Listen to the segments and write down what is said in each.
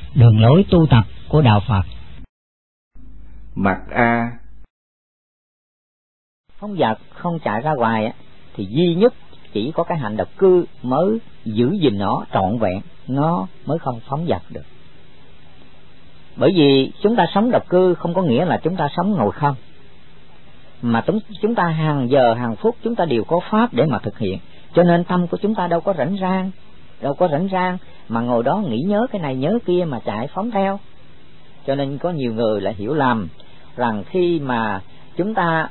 đường lối tu tập của đạo Phật. Mặt A. Phóng dật không chạy ra ngoài thì duy nhất chỉ có cái hạnh độc cư mới giữ gìn nó trọn vẹn, nó mới không phóng dật được. Bởi vì chúng ta sống độc cư không có nghĩa là chúng ta sống ngồi không, mà chúng ta hàng giờ hàng phút chúng ta đều có pháp để mà thực hiện. Cho nên tâm của chúng ta đâu có rảnh rang mà ngồi đó nghĩ nhớ cái này nhớ kia mà chạy phóng theo. Cho nên có nhiều người lại hiểu lầm rằng khi mà chúng ta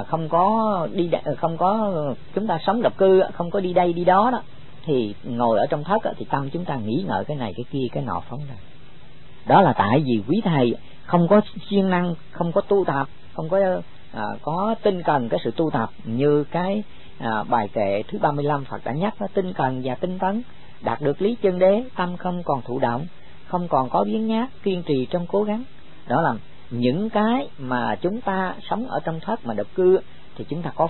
chúng ta sống độc cư, không có đi đây đi đó đó, thì ngồi ở trong thất thì tâm chúng ta nghĩ ngợi cái này cái kia cái nọ phóng ra. Đó là tại vì quý thầy không có siêng năng, không có tu tập, không có tinh cần cái sự tu tập như cái bài kệ thứ 35 Phật đã nhắc, nó tinh cần và tinh tấn, đạt được lý chân đế, tâm không còn thụ động, không còn có biếng nhác, kiên trì trong cố gắng. Đó là những cái mà chúng ta sống ở trong thất mà độc cư thì chúng ta có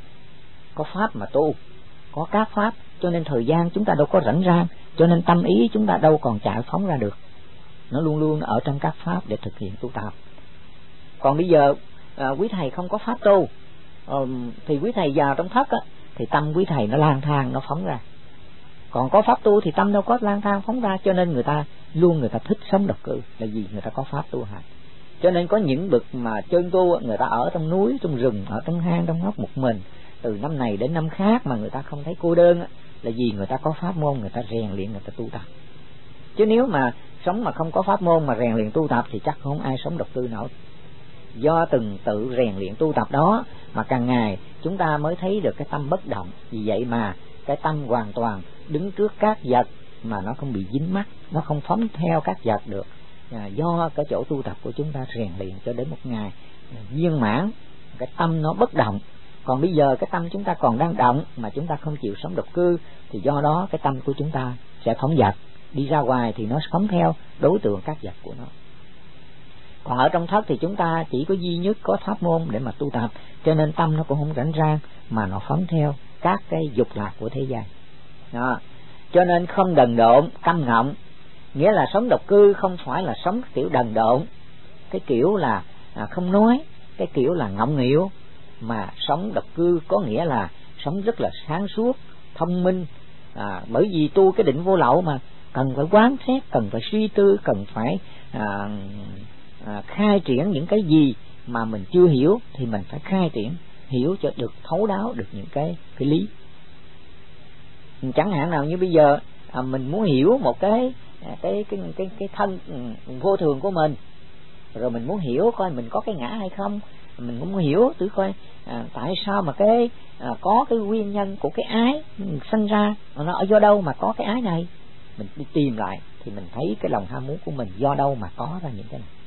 pháp mà tu, có các pháp, cho nên thời gian chúng ta đâu có rảnh rang, cho nên tâm ý chúng ta đâu còn chạy phóng ra được, nó luôn luôn ở trong các pháp để thực hiện tu tập. Còn bây giờ quý thầy không có pháp tu thì quý thầy vào trong thất thì tâm quý thầy nó lang thang, nó phóng ra. Còn có pháp tu thì tâm đâu có lang thang phóng ra, cho nên người ta thích sống độc cư là vì người ta có pháp tu hành. Cho nên có những bậc mà chân tu người ta ở trong núi, trong rừng, ở trong hang, trong góc một mình từ năm này đến năm khác mà người ta không thấy cô đơn là vì người ta có pháp môn, người ta rèn luyện, người ta tu tập. Chứ nếu mà sống mà không có pháp môn mà rèn luyện tu tập thì chắc không ai sống độc cư nổi. Do từng tự rèn luyện tu tập đó mà càng ngày chúng ta mới thấy được cái tâm bất động. Vì vậy mà cái tâm hoàn toàn đứng trước các vật mà nó không bị dính mắc, nó không phóng theo các vật được. Do cái chỗ tu tập của chúng ta rèn luyện cho đến một ngày viên mãn, cái tâm nó bất động. Còn bây giờ cái tâm chúng ta còn đang động mà chúng ta không chịu sống độc cư thì do đó cái tâm của chúng ta sẽ phóng dật, đi ra ngoài thì nó phóng theo đối tượng các vật của nó. Còn ở trong thất thì chúng ta chỉ có duy nhất có pháp môn để mà tu tập, cho nên tâm nó cũng không rảnh rang mà nó phóng theo các cái dục lạc của thế gian đó. Cho nên không đần độn, câm ngọng, nghĩa là sống độc cư không phải là sống kiểu đần độn, cái kiểu là không nói, cái kiểu là ngọng nghịu, mà sống độc cư có nghĩa là sống rất là sáng suốt, thông minh. Bởi vì tu cái định vô lậu mà cần phải quán xét, cần phải suy tư, cần phải khai triển những cái gì mà mình chưa hiểu thì mình phải khai triển, hiểu cho được thấu đáo được những cái lý. Chẳng hạn nào như bây giờ mình muốn hiểu một cái thân vô thường của mình, rồi mình muốn hiểu coi mình có cái ngã hay không, mình cũng muốn hiểu thử coi tại sao mà có cái nguyên nhân của cái ái sinh ra, nó ở do đâu mà có cái ái này. Mình đi tìm lại thì mình thấy cái lòng ham muốn của mình do đâu mà có ra những cái này.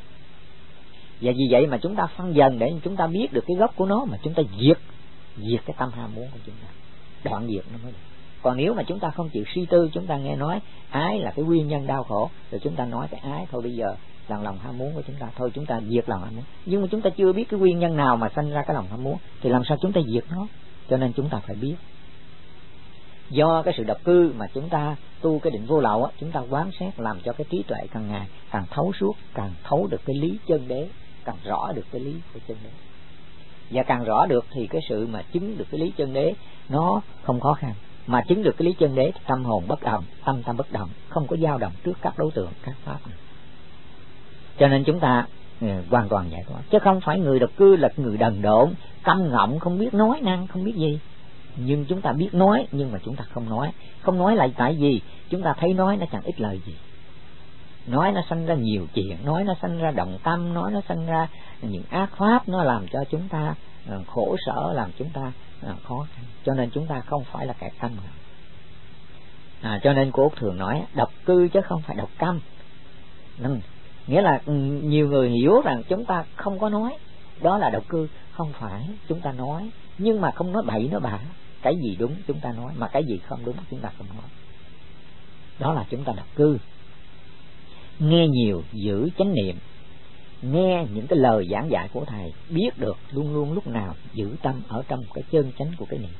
Và vì vậy mà chúng ta phân dần để chúng ta biết được cái gốc của nó, mà chúng ta diệt cái tâm ham muốn của chúng ta, đoạn diệt nó mới được. Còn nếu mà chúng ta không chịu suy tư, chúng ta nghe nói ái là cái nguyên nhân đau khổ, rồi chúng ta nói cái ái thôi bây giờ là lòng ham muốn của chúng ta, thôi chúng ta diệt lòng ham muốn. Nhưng mà chúng ta chưa biết cái nguyên nhân nào mà sinh ra cái lòng ham muốn thì làm sao chúng ta diệt nó. Cho nên chúng ta phải biết. Do cái sự độc cư mà chúng ta tu cái định vô lậu chúng ta quán xét làm cho cái trí tuệ càng ngày càng thấu suốt, càng thấu được cái lý chân đế, càng rõ được cái lý của chân đế. Và càng rõ được thì cái sự mà chứng được cái lý chân đế nó không khó khăn. Mà chứng được cái lý chân đế thì tâm hồn bất động, tâm bất động, không có dao động trước các đối tượng, các pháp này. Cho nên chúng ta hoàn toàn giải thoát, chứ không phải người độc cư là người đần độn, câm ngọng, không biết nói năng, không biết gì. Nhưng chúng ta biết nói, nhưng mà chúng ta không nói. Không nói là tại vì chúng ta thấy nói nó chẳng ích lời gì. Nói nó sanh ra nhiều chuyện, nói nó sanh ra động tâm, nói nó sanh ra những ác pháp, nó làm cho chúng ta khổ sở, làm chúng ta khó khăn. Cho nên chúng ta không phải là kẻ câm. Cho nên cô Út thường nói độc cư chứ không phải độc câm. Nghĩa là nhiều người hiểu rằng chúng ta không có nói, đó là độc cư. Không phải, chúng ta nói, nhưng mà không nói bậy nói bạ. Cái gì đúng chúng ta nói, mà cái gì không đúng chúng ta không nói. Đó là chúng ta độc cư. Nghe nhiều giữ chánh niệm, nghe những cái lời giảng dạy của thầy, biết được luôn luôn lúc nào giữ tâm ở trong cái chân chánh của cái niệm,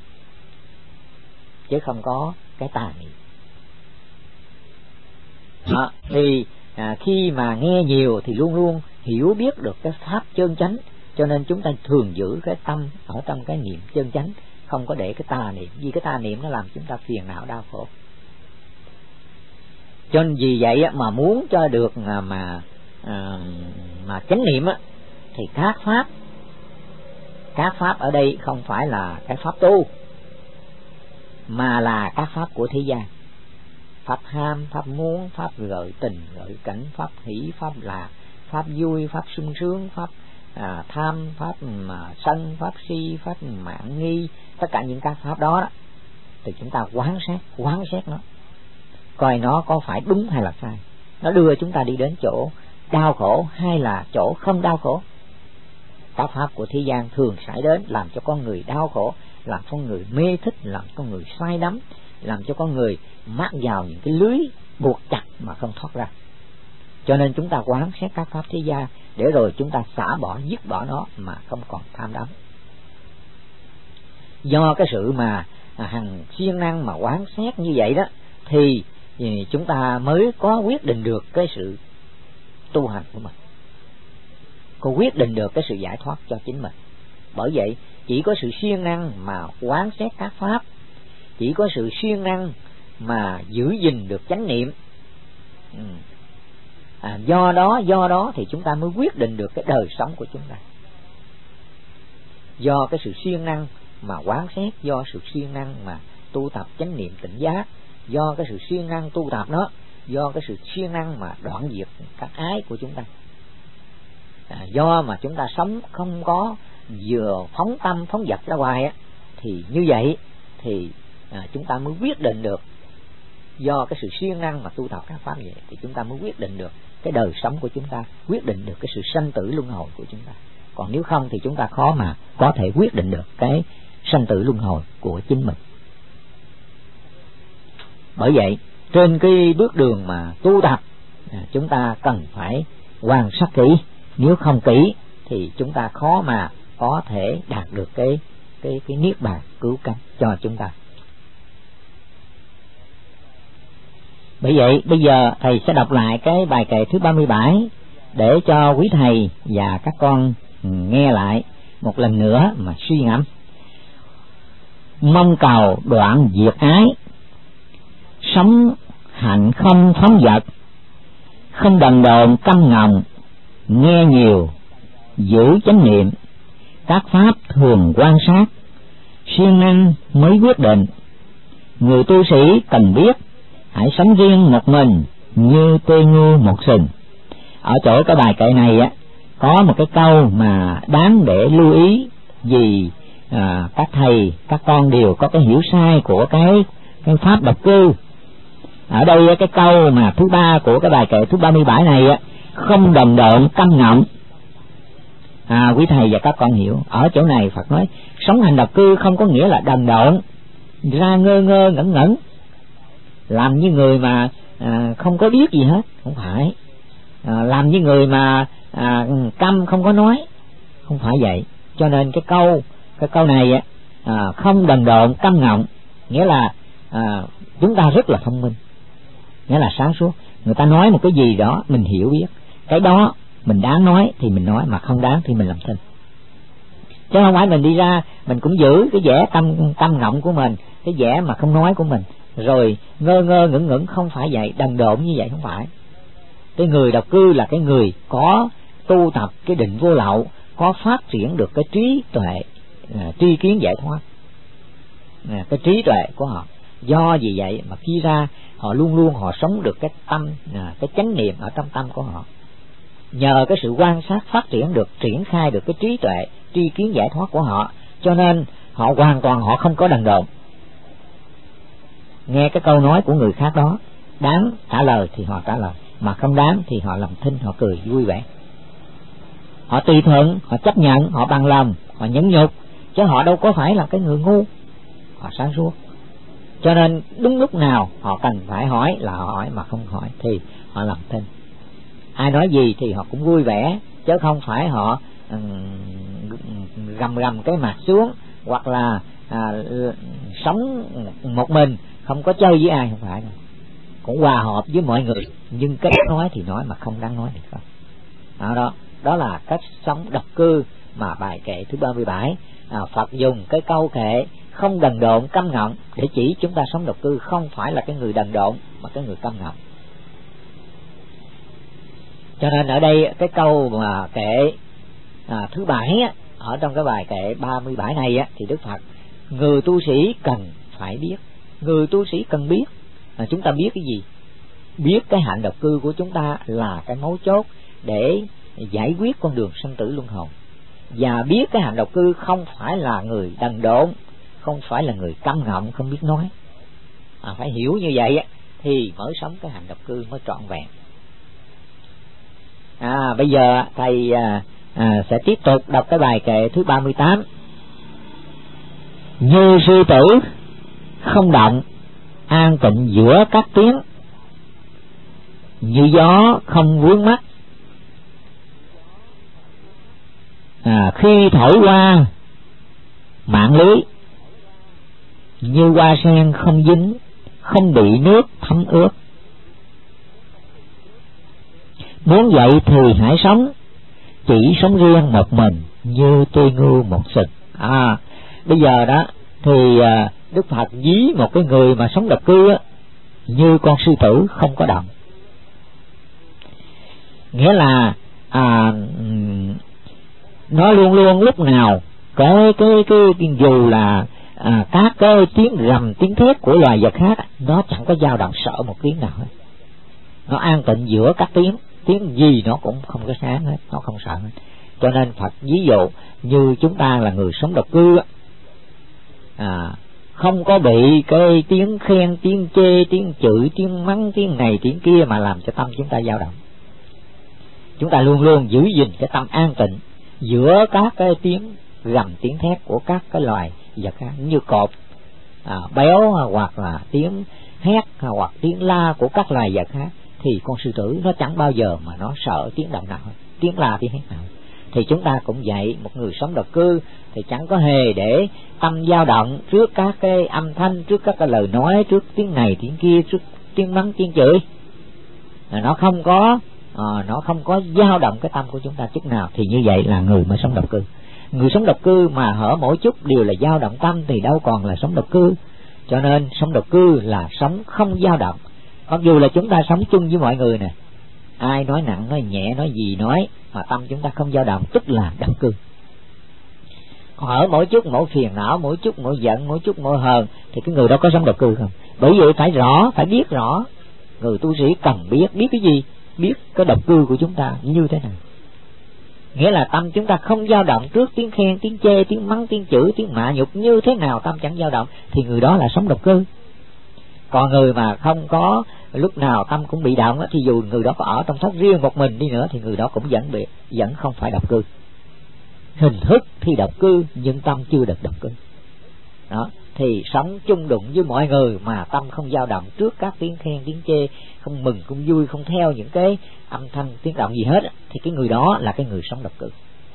chứ không có cái tà niệm. Thì khi mà nghe nhiều thì luôn luôn hiểu biết được cái pháp chân chánh, cho nên chúng ta thường giữ cái tâm ở trong cái niệm chân chánh, không có để cái tà niệm, vì cái tà niệm nó làm chúng ta phiền não đau khổ. Cho nên vì vậy mà muốn cho được mà chánh niệm thì các pháp ở đây không phải là cái pháp tu, mà là các pháp của thế gian. Pháp ham, pháp muốn, pháp gợi tình, gợi cảnh, pháp hỷ, pháp lạc, pháp vui, pháp sung sướng, pháp tham, pháp sân, pháp si, pháp mạn nghi. Tất cả những các pháp đó thì chúng ta quán xét nó, coi nó có phải đúng hay là sai, nó đưa chúng ta đi đến chỗ đau khổ hay là chỗ không đau khổ. Các pháp của thế gian thường xảy đến làm cho con người đau khổ, làm con người mê thích, làm con người say đắm, làm cho con người mắc vào những cái lưới buộc chặt mà không thoát ra. Cho nên chúng ta quán xét các pháp thế gian để rồi chúng ta xả bỏ, dứt bỏ nó mà không còn tham đắm. Do cái sự mà hằng siêng năng mà quán xét như vậy đó thì chúng ta mới có quyết định được cái sự tu hành của mình, có quyết định được cái sự giải thoát cho chính mình. Bởi vậy chỉ có sự siêng năng mà quán xét các pháp, chỉ có sự siêng năng mà giữ gìn được chánh niệm, do đó thì chúng ta mới quyết định được cái đời sống của chúng ta. Do cái sự siêng năng mà quán xét, do sự siêng năng mà tu tập chánh niệm tỉnh giác, do cái sự siêng năng tu tập đó, do cái sự siêng năng mà đoạn diệt các ái của chúng ta, do mà chúng ta sống không có vừa phóng tâm phóng dật ra ngoài thì như vậy thì chúng ta mới quyết định được. Do cái sự siêng năng mà tu tập các pháp vậy thì chúng ta mới quyết định được cái đời sống của chúng ta, quyết định được cái sự sanh tử luân hồi của chúng ta. Còn nếu không thì chúng ta khó mà có thể quyết định được cái sanh tử luân hồi của chính mình. Bởi vậy trên cái bước đường mà tu tập chúng ta cần phải quan sát kỹ. Nếu không kỹ thì chúng ta khó mà có thể đạt được cái niết bàn cứu cánh cho chúng ta. Bởi vậy bây giờ thầy sẽ đọc lại cái bài kệ thứ 37 để cho quý thầy và các con nghe lại một lần nữa mà suy ngẫm. Mong cầu đoạn diệt ái, sống hạnh không phóng dật, không đần độn căm ngọng, nghe nhiều giữ chánh niệm, các pháp thường quan sát, siêng năng mới quyết định. Người tu sĩ cần biết, hãy sống riêng một mình như tê ngu một sừng. Ở chỗ cái bài kệ này có một cái câu mà đáng để lưu ý, vì các thầy các con đều có cái hiểu sai của cái pháp độc cư. Ở đây cái câu mà thứ 3 của cái bài kệ thứ 37 này không đần độn căm ngọng. Quý thầy và các con hiểu, ở chỗ này Phật nói sống hành độc cư không có nghĩa là đần độn ra ngơ ngơ ngẩn ngẩn, làm như người mà không có biết gì hết, không phải. Làm như người mà câm không có nói, không phải vậy. Cho nên cái câu này không đần độn căm ngọng nghĩa là chúng ta rất là thông minh, nghĩa là sáng suốt. Người ta nói một cái gì đó mình hiểu biết, cái đó mình đáng nói thì mình nói, mà không đáng thì mình làm thinh. Chứ không phải mình đi ra mình cũng giữ cái vẻ căm ngọng của mình, cái vẻ mà không nói của mình, rồi ngơ ngơ ngẩn ngẩn. Không phải vậy, đần độn như vậy không phải. Cái người độc cư là cái người có tu tập cái định vô lậu, có phát triển được cái trí tuệ, tri kiến giải thoát, cái trí tuệ của họ. Do vì vậy mà khi ra họ luôn luôn họ sống được cái tâm, cái chánh niệm ở trong tâm của họ. Nhờ cái sự quan sát phát triển được, triển khai được cái trí tuệ, tri kiến giải thoát của họ, cho nên họ hoàn toàn họ không có đần độn. Nghe cái câu nói của người khác đó, đáng trả lời thì họ trả lời, mà không đáng thì họ làm thinh, họ cười vui vẻ. Họ tùy thuận, họ chấp nhận, họ bằng lòng, họ nhẫn nhục, chứ họ đâu có phải là cái người ngu. Họ sáng suốt. Cho nên đúng lúc nào họ cần phải hỏi là họ hỏi, mà không hỏi thì họ làm thinh. Ai nói gì thì họ cũng vui vẻ, chứ không phải họ gầm cái mặt xuống, hoặc là sống một mình không có chơi với ai, không phải đâu. cũng hòa hợp với mọi người, nhưng cách nói thì nói mà không đáng nói được không. Đó là cách sống độc cư mà bài kệ thứ 37 Phật dùng cái câu kệ không đần độn câm ngọng để chỉ chúng ta sống độc cư, không phải là cái người đần độn mà cái người câm ngọng. Cho nên ở đây cái câu mà kệ thứ 7 ở trong cái bài kệ 37 này thì Đức Phật, người tu sĩ cần phải biết, người tu sĩ cần biết chúng ta biết cái gì? Biết cái hạnh độc cư của chúng ta là cái mấu chốt để giải quyết con đường sanh tử luân hồi, và biết cái hạnh độc cư không phải là người đần độn, không phải là người câm ngọng không biết nói. Phải hiểu như vậy thì mới sống cái hạnh độc cư mới trọn vẹn. Bây giờ thầy sẽ tiếp tục đọc cái bài kệ thứ 38. Như sư tử không động, an tịnh giữa các tiếng, như gió không vướng mắt, khi thổi qua mạng lưới, như hoa sen không dính, không bị nước thấm ướt. Muốn vậy thì hãy sống, chỉ sống riêng một mình, như tôi ngưu một sừng. Bây giờ đó thì Đức Phật ví một cái người mà sống độc cư như con sư tử không có động. Nghĩa là nó luôn luôn lúc nào cái dù là các cái tiếng gầm tiếng thét của loài vật khác, nó chẳng có dao động sợ một tiếng nào hết. Nó an tịnh giữa các tiếng gì nó cũng không có sáng hết, nó không sợ hết. Cho nên Phật ví dụ như chúng ta là người sống độc cư không có bị cái tiếng khen, tiếng chê, tiếng chửi, tiếng mắng, tiếng này tiếng kia mà làm cho tâm chúng ta dao động. Chúng ta luôn luôn giữ gìn cái tâm an tịnh giữa các cái tiếng gầm tiếng thét của các cái loài vật khác, như cọp béo, hoặc là tiếng hét hoặc tiếng la của các loài vật khác, thì con sư tử nó chẳng bao giờ mà nó sợ tiếng động nào, tiếng la tiếng hét nào. Thì chúng ta cũng vậy, một người sống độc cư thì chẳng có hề để tâm dao động trước các cái âm thanh, trước các cái lời nói, trước tiếng này tiếng kia, trước tiếng mắng tiếng chửi. Nó không có dao động cái tâm của chúng ta chút nào, thì như vậy là người mới sống độc cư. Người sống độc cư mà hở mỗi chút đều là dao động tâm thì đâu còn là sống độc cư. Cho nên sống độc cư là sống không dao động. Mặc dù là chúng ta sống chung với mọi người nè, ai nói nặng nói nhẹ nói gì nói mà tâm chúng ta không dao động, tức là độc cư. Còn ở mỗi chút mỗi phiền não, mỗi chút mỗi giận, mỗi chút mỗi hờn thì cái người đó có sống độc cư không? Bởi vậy phải biết rõ. Người tu sĩ cần biết cái gì? Biết cái độc cư của chúng ta như thế nào. Nghĩa là tâm chúng ta không dao động trước tiếng khen, tiếng chê, tiếng mắng, tiếng chửi, tiếng mạ nhục như thế nào, tâm chẳng dao động thì người đó là sống độc cư. Còn người mà không có lúc nào tâm cũng bị động thì dù người đó có ở trong thất riêng một mình đi nữa thì người đó cũng vẫn không phải độc cư. Hình thức thì độc cư nhưng tâm chưa được độc cư. Đó, thì sống chung đụng với mọi người mà tâm không dao động trước các tiếng khen tiếng chê, không mừng không vui, không theo những cái âm thanh tiếng động gì hết, thì cái người đó là cái người sống độc cư.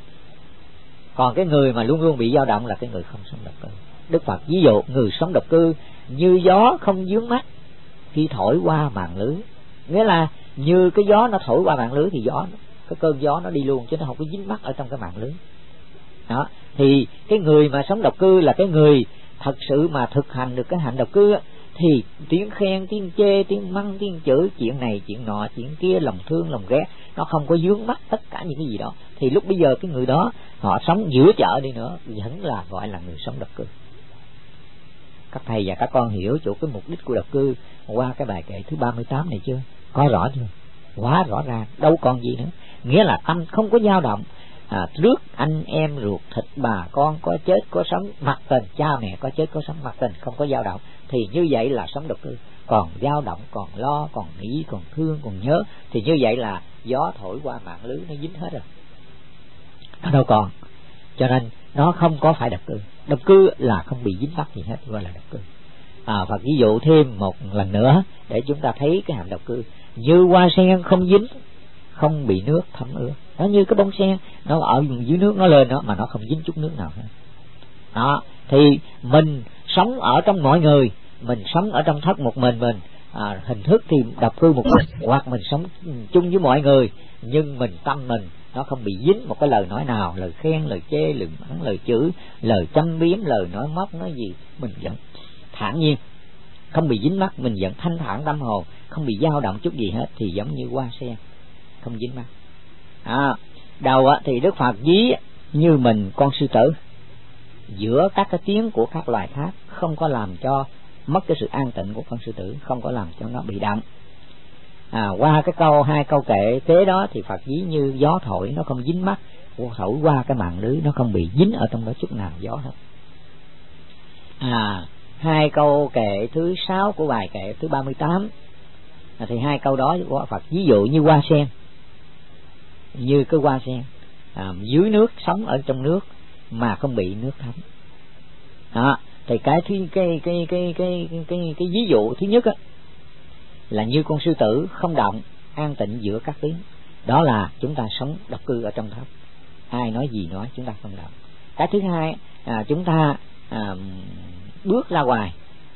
Còn cái người mà luôn luôn bị dao động là cái người không sống độc cư. Đức Phật ví dụ người sống độc cư như gió không vướng mắt khi thổi qua màn lưới. Nghĩa là như cái gió nó thổi qua màn lưới thì cái cơn gió nó đi luôn, chứ nó không có dính mắc ở trong cái màn lưới. Đó, thì cái người mà sống độc cư là cái người thật sự mà thực hành được cái hạnh độc cư thì tiếng khen, tiếng chê, tiếng mắng, tiếng chửi, chuyện này, chuyện nọ, chuyện kia, lòng thương, lòng ghét, nó không có vướng mắc tất cả những cái gì đó. Thì lúc bây giờ cái người đó họ sống giữa chợ đi nữa vẫn là gọi là người sống độc cư. Các thầy và các con hiểu chỗ cái mục đích của độc cư qua cái bài kệ thứ 38 này chưa? Có rõ chưa? Quá rõ ràng, đâu còn gì nữa. Nghĩa là tâm không có dao động trước anh em ruột thịt, bà con có chết có sống, mặc tình cha mẹ có chết có sống, mặc tình không có dao động, thì như vậy là sống độc cư. Còn dao động, còn lo, còn nghĩ, còn thương, còn nhớ thì như vậy là gió thổi qua mạng lưới nó dính hết rồi, nó đâu còn. Cho nên nó không có phải độc cư. Độc cư là không bị dính mắc gì hết, gọi là độc cư. Và ví dụ thêm một lần nữa để chúng ta thấy cái hạnh độc cư. Như hoa sen không dính, không bị nước thấm ướt. Nó như cái bông sen, nó ở dưới nước nó lên đó mà nó không dính chút nước nào hết. Đó, thì mình sống ở trong mọi người, mình sống ở trong thất một mình, hình thức thì độc cư một mình, hoặc mình sống chung với mọi người nhưng tâm mình nó không bị dính một cái lời nói nào, lời khen, lời chê, lời mắng, lời chửi, lời châm biếm, lời nói móc, nói gì mình vẫn thản nhiên, không bị dính mắc, mình vẫn thanh thản tâm hồn, không bị dao động chút gì hết, thì giống như hoa sen không dính mắc. Đầu thì Đức Phật ví như mình con sư tử giữa các cái tiếng của các loài khác, không có làm cho mất cái sự an tịnh của con sư tử, không có làm cho nó bị động. Qua cái hai câu kệ kế đó thì Phật ví như gió thổi nó không dính mắt, thổi qua cái màn lưới nó không bị dính ở trong đó chút nào gió hết. Hai câu kệ thứ 6 của bài kệ thứ 38 thì hai câu đó Phật ví dụ như hoa sen, như cái hoa sen dưới nước, sống ở trong nước mà không bị nước thấm. Thì cái ví dụ thứ nhất là như con sư tử không động, an tịnh giữa các tiếng, đó là chúng ta sống độc cư ở trong tháp, ai nói gì nói chúng ta không động. Cái thứ hai, chúng ta bước ra ngoài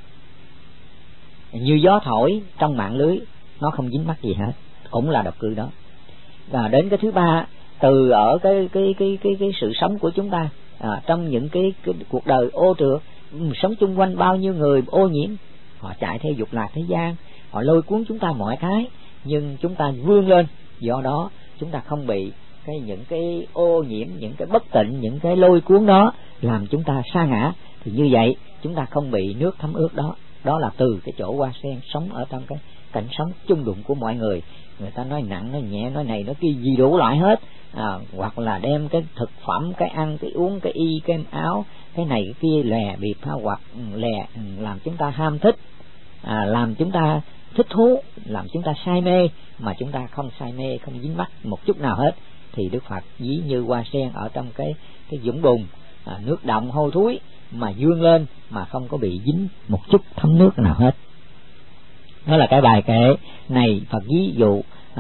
như gió thổi trong mạng lưới, nó không dính mắc gì hết, cũng là độc cư đó. Và đến cái thứ ba, từ ở cái sự sống của chúng ta trong những cái cuộc đời ô trượt, sống chung quanh bao nhiêu người ô nhiễm, họ chạy theo dục lạc thế gian, họ lôi cuốn chúng ta mọi cái, nhưng chúng ta vươn lên, do đó chúng ta không bị những cái ô nhiễm, những cái bất tịnh, những cái lôi cuốn đó làm chúng ta sa ngã. Thì như vậy chúng ta không bị nước thấm ướt đó. Đó là từ cái chỗ hoa sen sống ở trong cái cảnh sống chung đụng của mọi người. Người ta nói nặng, nói nhẹ, nói này, nói kia, gì đủ loại hết. Hoặc là đem cái thực phẩm, cái ăn, cái uống, cái y, cái áo, cái này cái kia lè bịp, hoặc làm chúng ta ham thích, làm chúng ta thích thú, làm chúng ta say mê, mà chúng ta không say mê, không dính mắc một chút nào hết. Thì Đức Phật ví như hoa sen ở trong cái vũng bùn, nước động hôi thối mà vươn lên mà không có bị dính một chút thấm nước nào hết. Đó là cái bài kệ này Phật ví dụ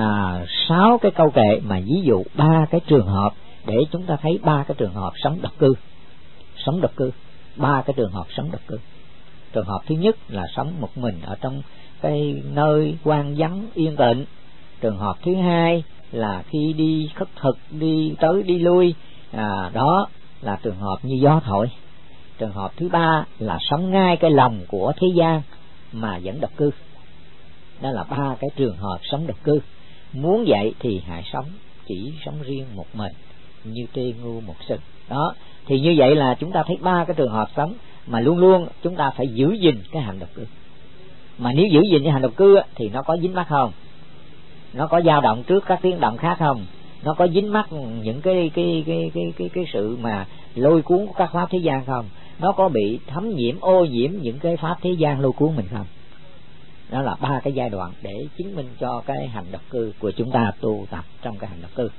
6 cái câu kệ mà ví dụ 3 cái trường hợp để chúng ta thấy 3 cái trường hợp sống độc cư. Sống độc cư, 3 cái trường hợp sống độc cư. Trường hợp thứ nhất là sống một mình ở trong cái nơi hoang vắng yên tĩnh. Trường hợp thứ hai là khi đi khất thực, đi tới đi lui, đó là trường hợp như gió thổi. Trường hợp thứ ba là sống ngay cái lòng của thế gian mà vẫn độc cư. Đó là 3 cái trường hợp sống độc cư. Muốn vậy thì hãy sống chỉ sống riêng một mình, như tê ngu một sừng. Đó, thì như vậy là chúng ta thấy 3 cái trường hợp sống mà luôn luôn chúng ta phải giữ gìn cái hành độc cư. Mà nếu giữ gìn cái hành độc cư thì nó có dính mắc không? Nó có dao động trước các tiếng động khác không? Nó có dính mắc những cái sự mà lôi cuốn của các pháp thế gian không? Nó có bị thấm nhiễm, ô nhiễm những cái pháp thế gian lôi cuốn mình không? Đó là 3 cái giai đoạn để chứng minh cho cái hành độc cư của chúng ta tu tập trong cái hành độc cư.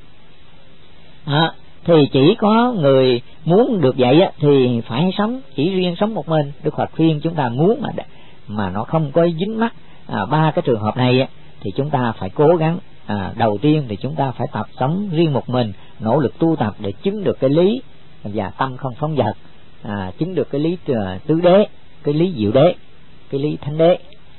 Thì chỉ có người muốn được vậy thì phải sống chỉ riêng sống một mình. Đức Phật khuyên chúng ta muốn mà nó không có dính mắc 3 cái trường hợp này thì chúng ta phải cố gắng. Đầu tiên thì chúng ta phải tập sống riêng một mình, nỗ lực tu tập để chứng được cái lý và tâm không phóng dật, chứng được cái lý tứ đế, cái lý diệu đế, cái lý thánh đế.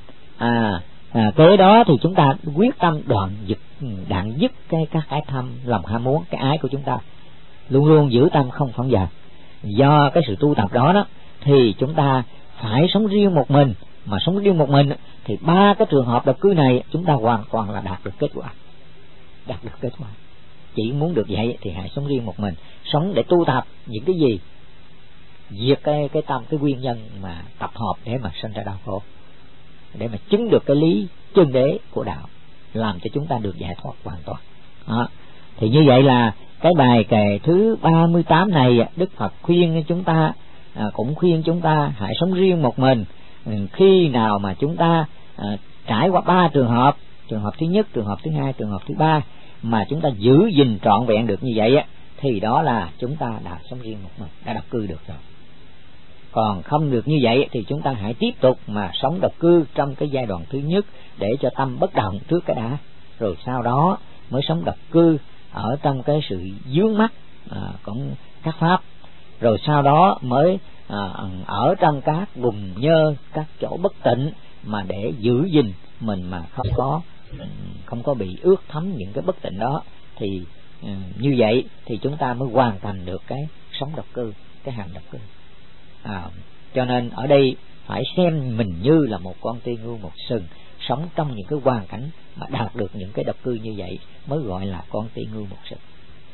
Kế đó thì chúng ta quyết tâm đoạn dứt các cái tham, lòng ham muốn, cái ái của chúng ta, luôn luôn giữ tâm không phóng dật. Do cái sự tu tập đó thì chúng ta phải sống riêng một mình. Mà sống riêng một mình thì 3 cái trường hợp độc cư này chúng ta hoàn toàn là đạt được kết quả. Đạt được kết quả. Chỉ muốn được vậy thì hãy sống riêng một mình, sống để tu tập những cái gì? Diệt cái tâm, cái nguyên nhân mà tập hợp để mà sinh ra đau khổ, để mà chứng được cái lý chân đế của đạo, làm cho chúng ta được giải thoát hoàn toàn. Thì như vậy là cái bài kệ thứ 38 này Đức Phật khuyên chúng ta, cũng khuyên chúng ta hãy sống riêng một mình. Khi nào mà chúng ta trải qua 3 trường hợp, trường hợp thứ nhất, trường hợp thứ hai, trường hợp thứ ba, mà chúng ta giữ gìn trọn vẹn được như vậy thì đó là chúng ta đã sống riêng một mình, đã độc cư được rồi. Còn không được như vậy thì chúng ta hãy tiếp tục mà sống độc cư trong cái giai đoạn thứ nhất để cho tâm bất động trước cái đã, rồi sau đó mới sống độc cư ở trong cái sự vướng mắc cũng các pháp, rồi sau đó mới ở trong các vùng nhơ, các chỗ bất tịnh mà để giữ gìn mình mà không có bị ướt thấm những cái bất tịnh đó, thì như vậy thì chúng ta mới hoàn thành được cái sống độc cư, cái hàm độc cư. Cho nên ở đây phải xem mình như là một con tiên ngưu một sừng, sống trong những cái hoàn cảnh mà đạt được những cái độc cư như vậy mới gọi là con tiên ngưu một sừng.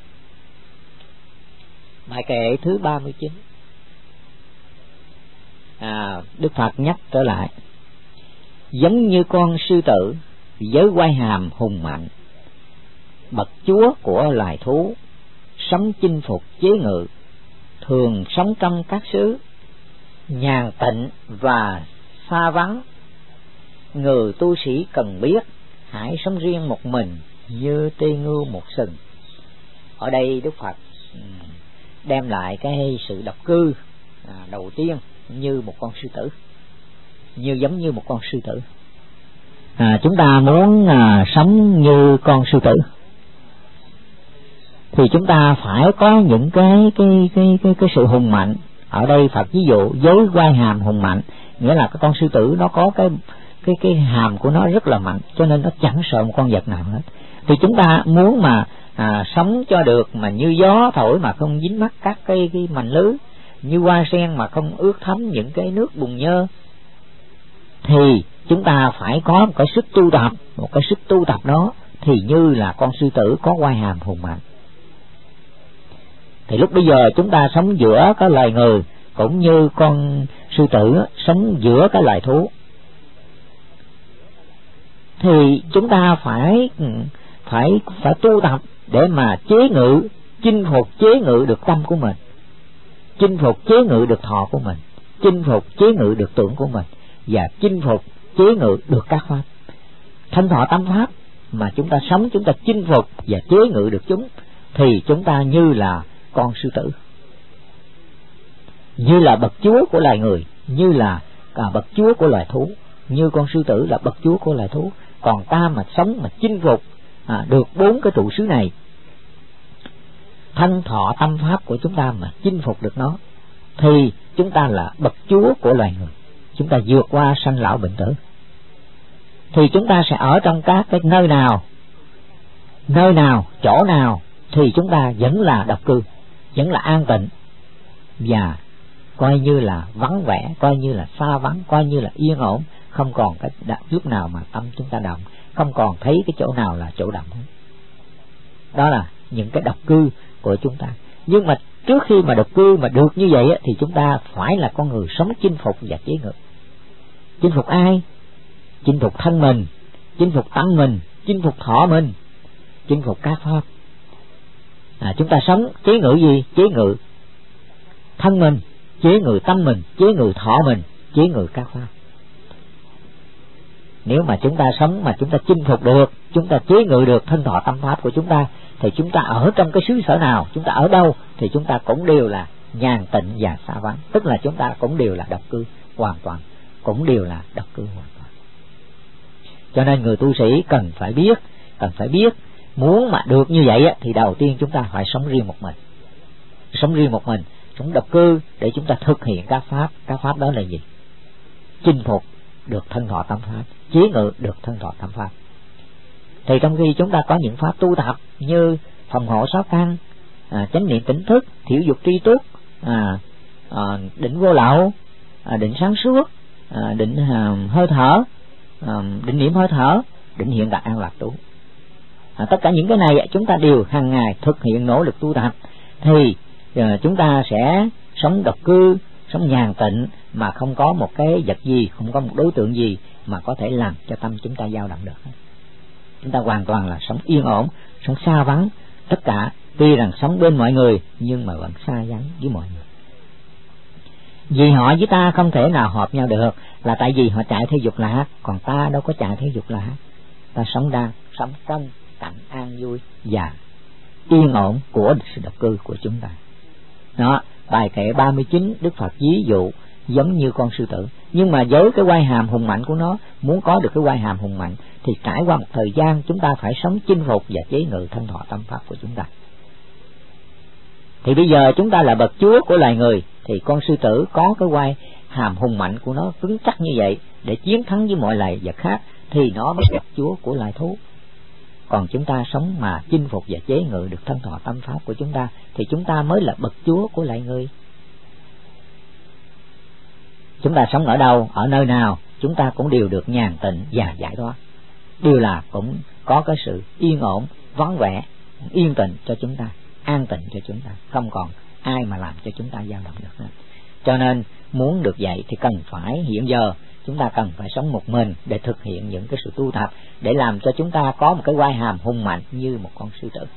Bài kệ thứ 39. Đức Phật nhắc trở lại: giống như con sư tử với quai hàm hùng mạnh, bậc chúa của loài thú, sống chinh phục chế ngự, thường sống trong các xứ nhàn tịnh và xa vắng. Người tu sĩ cần biết, hãy sống riêng một mình như tê ngưu một sừng. Ở đây Đức Phật đem lại cái sự độc cư đầu tiên như một con sư tử, giống như một con sư tử. Chúng ta muốn sống như con sư tử thì chúng ta phải có những cái sự hùng mạnh. Ở đây Phật ví dụ với quai hàm hùng mạnh, nghĩa là cái con sư tử nó có cái hàm của nó rất là mạnh, cho nên nó chẳng sợ một con vật nào hết. Thì chúng ta muốn mà sống cho được mà như gió thổi mà không dính mắc các cái mành lưới, như hoa sen mà không ướt thấm những cái nước bùn nhơ, thì chúng ta phải có một cái sức tu tập. Một cái sức tu tập đó thì như là con sư tử có quai hàm hùng mạnh. Thì lúc bây giờ chúng ta sống giữa cái loài người cũng như con sư tử sống giữa cái loài thú, thì chúng ta phải tu tập để mà chế ngự, chinh phục chế ngự được tâm của mình, chinh phục chế ngự được thọ của mình, chinh phục chế ngự được tưởng của mình, và chinh phục chế ngự được các pháp. Thanh thọ tâm pháp mà chúng ta sống, chúng ta chinh phục và chế ngự được chúng, thì chúng ta như là con sư tử, như là bậc chúa của loài người, như là bậc chúa của loài thú. Như con sư tử là bậc chúa của loài thú, còn ta mà sống mà chinh phục được 4 cái trụ xứ này, thanh thọ tâm pháp của chúng ta mà chinh phục được nó, thì chúng ta là bậc chúa của loài người. Chúng ta vượt qua sanh lão bệnh tử. Thì chúng ta sẽ ở trong các cái nơi nào, chỗ nào thì chúng ta vẫn là độc cư, vẫn là an tịnh, và coi như là vắng vẻ, coi như là xa vắng, coi như là yên ổn, không còn cái lúc nào mà tâm chúng ta động, không còn thấy cái chỗ nào là chỗ động. Đó là những cái độc cư của chúng ta. Nhưng mà trước khi mà độc cư mà được như vậy thì chúng ta phải là con người sống chinh phục và chế ngự. Chinh phục ai? Chinh phục thân mình, chinh phục tâm mình, chinh phục thọ mình, chinh phục các pháp. Chúng ta sống chế ngự gì? Chế ngự thân mình, chế ngự tâm mình, chế ngự thọ mình, chế ngự các pháp. Nếu mà chúng ta sống mà chúng ta chinh phục được, chúng ta chế ngự được thân thọ tâm pháp của chúng ta, thì chúng ta ở trong cái xứ sở nào, chúng ta ở đâu thì chúng ta cũng đều là nhàn tịnh và xa vắng. Tức là chúng ta cũng đều là độc cư hoàn toàn, cũng đều là độc cư hoàn toàn. Cho nên người tu sĩ cần phải biết muốn mà được như vậy thì đầu tiên chúng ta phải sống riêng một mình. Sống riêng một mình, sống độc cư để chúng ta thực hiện các pháp. Các pháp đó là gì? Chinh phục được thân thọ tâm pháp, chế ngự được thân thọ tâm pháp. Thì trong khi chúng ta có những pháp tu tập như phòng hộ sáu căn, chánh niệm tỉnh thức, thiểu dục tri túc, định vô lậu, định sáng suốt, định hơi thở, định niệm hơi thở, định hiện tại an lạc trú. Tất cả những cái này chúng ta đều hàng ngày thực hiện nỗ lực tu tập, thì chúng ta sẽ sống độc cư, sống nhàn tịnh mà không có một cái vật gì, không có một đối tượng gì mà có thể làm cho tâm chúng ta dao động được. Chúng ta hoàn toàn là sống yên ổn, sống xa vắng. Tất cả tuy rằng sống bên mọi người nhưng mà vẫn xa vắng với mọi người. Vì họ với ta không thể nào hợp nhau được là tại vì họ chạy theo dục lạc, còn ta đâu có chạy theo dục lạc. Ta sống trong cảnh an vui và yên ổn của sự độc cư của chúng ta. Đó, bài kệ 39 Đức Phật ví dụ giống như con sư tử, nhưng mà với cái quai hàm hùng mạnh của nó, muốn có được cái quai hàm hùng mạnh thì trải qua một thời gian chúng ta phải sống chinh phục và chế ngự thân thọ tâm pháp của chúng ta. Thì bây giờ chúng ta là bậc chúa của loài người, thì con sư tử có cái quai hàm hùng mạnh của nó vững chắc như vậy, để chiến thắng với mọi loài vật khác thì nó mới gặp Chúa của loài thú. Còn chúng ta sống mà chinh phục và chế ngự được thân thọ tâm pháp của chúng ta thì chúng ta mới là bậc Chúa của loài người. Chúng ta sống ở đâu, ở nơi nào, chúng ta cũng đều được nhàn tịnh và giải thoát. Điều là cũng có cái sự yên ổn, vắng vẻ, yên tĩnh cho chúng ta, an tịnh cho chúng ta, không còn ai mà làm cho chúng ta dao động được nữa. Cho nên muốn được vậy thì cần phải hiện giờ chúng ta cần phải sống một mình để thực hiện những cái sự tu tập, để làm cho chúng ta có một cái oai hàm hùng mạnh như một con sư tử.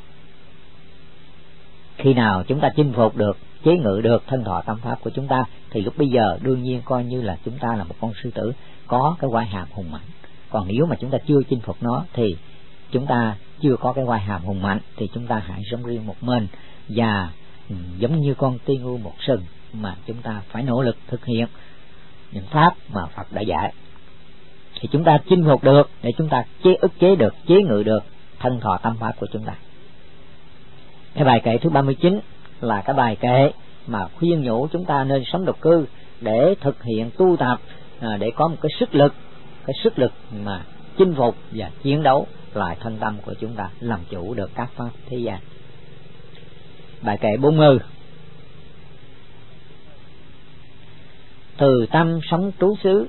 Khi nào chúng ta chinh phục được, chế ngự được thân thọ tâm pháp của chúng ta thì lúc bây giờ đương nhiên coi như là chúng ta là một con sư tử có cái oai hàm hùng mạnh. Còn nếu mà chúng ta chưa chinh phục nó thì chúng ta chưa có cái oai hàm hùng mạnh, thì chúng ta hãy sống riêng một mình và giống như con tiên ngu một sừng mà chúng ta phải nỗ lực thực hiện những pháp mà Phật đã dạy, thì chúng ta chinh phục được để chúng ta ức chế được, chế ngự được thân thọ tâm pháp của chúng ta. Cái bài kệ thứ 39 là cái bài kệ mà khuyên nhủ chúng ta nên sống độc cư để thực hiện tu tập, để có một cái sức lực mà chinh phục và chiến đấu lại thân tâm của chúng ta, làm chủ được các pháp thế gian. Bài kệ 40: từ tâm sống trú xứ,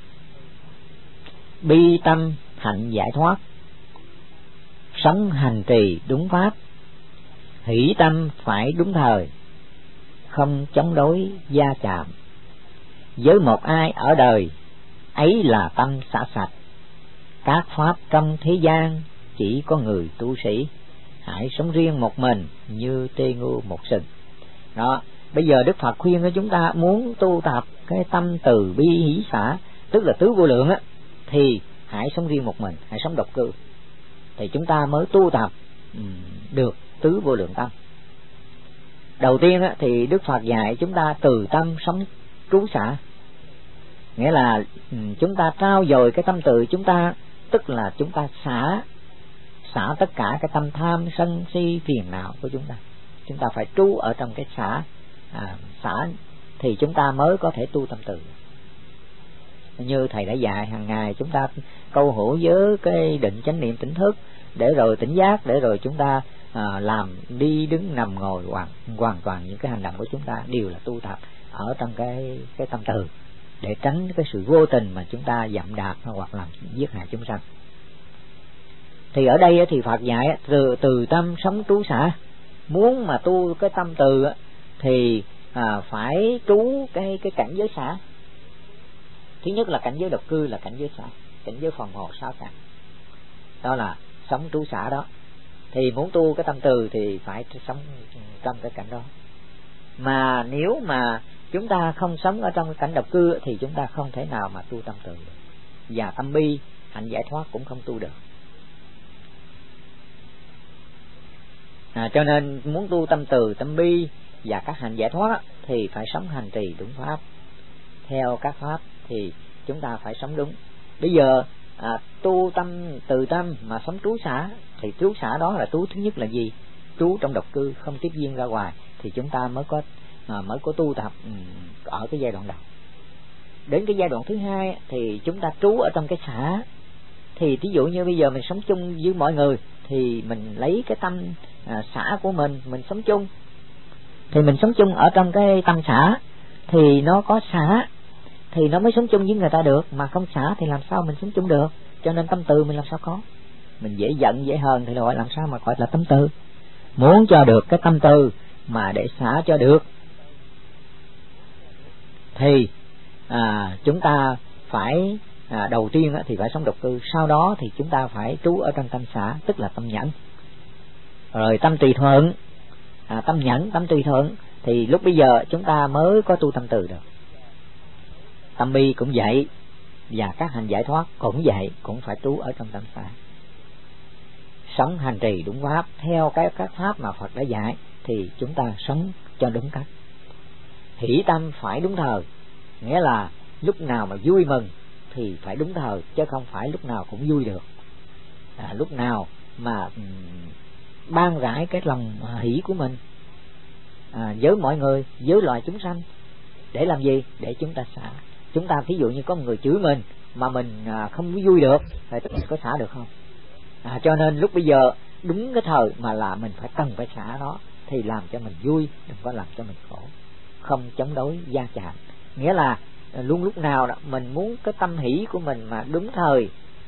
bi tâm hạnh giải thoát, sống hành trì đúng pháp, hỷ tâm phải đúng thời, không chống đối gia chạm. Với một ai ở đời, ấy là tâm xả sạch, các pháp trong thế gian chỉ có người tu sĩ, hãy sống riêng một mình như tê ngu một sừng. Đó, bây giờ Đức Phật khuyên cho chúng ta muốn tu tập cái tâm từ bi hỷ xả, tức là tứ vô lượng á, thì hãy sống riêng một mình, hãy sống độc cư, thì chúng ta mới tu tập được tứ vô lượng tâm. Đầu tiên á, thì Đức Phật dạy chúng ta từ tâm sống trú xả, nghĩa là chúng ta trao dồi cái tâm từ chúng ta, tức là chúng ta xả tất cả cái tâm tham sân si phiền não của chúng ta phải trú ở trong cái xả thì chúng ta mới có thể tu tâm từ. Như thầy đã dạy, hàng ngày chúng ta câu hữu với cái định chánh niệm tỉnh thức, để rồi tỉnh giác, để rồi chúng ta làm đi đứng nằm ngồi, hoàn toàn những cái hành động của chúng ta đều là tu tập ở trong cái tâm từ, để tránh cái sự vô tình mà chúng ta dậm đạp hoặc làm giết hại chúng sanh. Thì ở đây thì Phật dạy từ tâm sống trú xả. Muốn mà tu cái tâm từ thì phải trú cái cảnh giới xả. Thứ nhất là cảnh giới độc cư, là cảnh giới xả, cảnh giới phòng hộ sáu cảnh, đó là sống trú xả đó. Thì muốn tu cái tâm từ thì phải sống trong cái cảnh đó. Mà nếu mà chúng ta không sống ở trong cái cảnh độc cư thì chúng ta không thể nào mà tu tâm từ được, và tâm bi hạnh giải thoát cũng không tu được. Cho nên muốn tu tâm từ, tâm bi và các hạnh giải thoát thì phải sống hành trì đúng pháp, theo các pháp thì chúng ta phải sống đúng. Bây giờ tu tâm từ tâm mà sống trú xả, thì trú xả đó là trú thứ nhất là gì? Trú trong độc cư, không tiếp duyên ra ngoài, thì chúng ta mới có tu tập ở cái giai đoạn đầu. Đến cái giai đoạn thứ hai thì chúng ta trú ở trong cái xả. Thì ví dụ như bây giờ mình sống chung với mọi người thì mình lấy cái tâm xả của mình sống chung, thì mình sống chung ở trong cái tâm xả, thì nó có xả thì nó mới sống chung với người ta được, mà không xả thì làm sao mình sống chung được. Cho nên tâm từ mình làm sao có, mình dễ giận dễ hờn thì gọi làm sao mà gọi là tâm từ. Muốn cho được cái tâm từ mà để xả cho được thì chúng ta phải đầu tiên thì phải sống độc cư, sau đó thì chúng ta phải trú ở trong tâm xả, tức là tâm nhẫn, rồi tâm tùy thuận, tâm nhẫn, tâm tùy thuận, thì lúc bây giờ chúng ta mới có tu tâm từ được. Tâm bi cũng vậy, và các hành giải thoát cũng vậy, cũng phải trú ở trong tâm xả. Sống hành trì đúng pháp, theo các pháp mà Phật đã dạy thì chúng ta sống cho đúng cách. Hỷ tâm phải đúng thời, nghĩa là lúc nào mà vui mừng thì phải đúng thời, chứ không phải lúc nào cũng vui được. Lúc nào mà ban rãi cái lòng hỷ của mình với mọi người, với loài chúng sanh, để làm gì? Để chúng ta xả. Chúng ta ví dụ như có một người chửi mình mà mình không vui được thì mình có xả được không? Cho nên lúc bây giờ đúng cái thời mà là mình cần phải xả nó thì làm cho mình vui, đừng có làm cho mình khổ. Không chống đối gia chạm, nghĩa là luôn lúc nào đó mình muốn cái tâm hỷ của mình mà đúng thời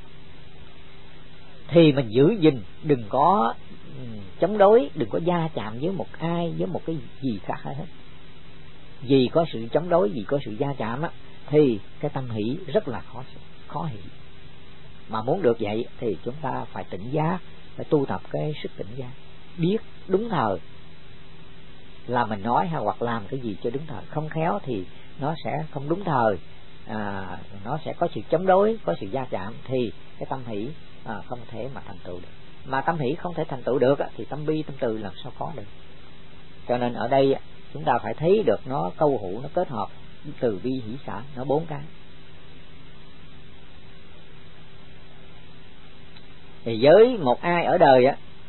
thì mình giữ gìn, đừng có chống đối, đừng có gia chạm với một ai, với một cái gì khác hết. Vì có sự chống đối, vì có sự gia chạm á, thì cái tâm hỷ rất là khó hỷ. Mà muốn được vậy thì chúng ta phải tỉnh giác, phải tu tập cái sức tỉnh giác, biết đúng thời là mình nói hay hoặc làm cái gì cho đúng thời. Không khéo thì nó sẽ không đúng thời, nó sẽ có sự chống đối, có sự gia chạm, thì cái tâm hỷ không thể mà thành tựu được. Mà tâm hỷ không thể thành tựu được thì tâm bi tâm từ làm sao có được. Cho nên ở đây chúng ta phải thấy được nó câu hữu, nó kết hợp từ bi hỷ xả, nó 4 cái. Thì với một ai ở đời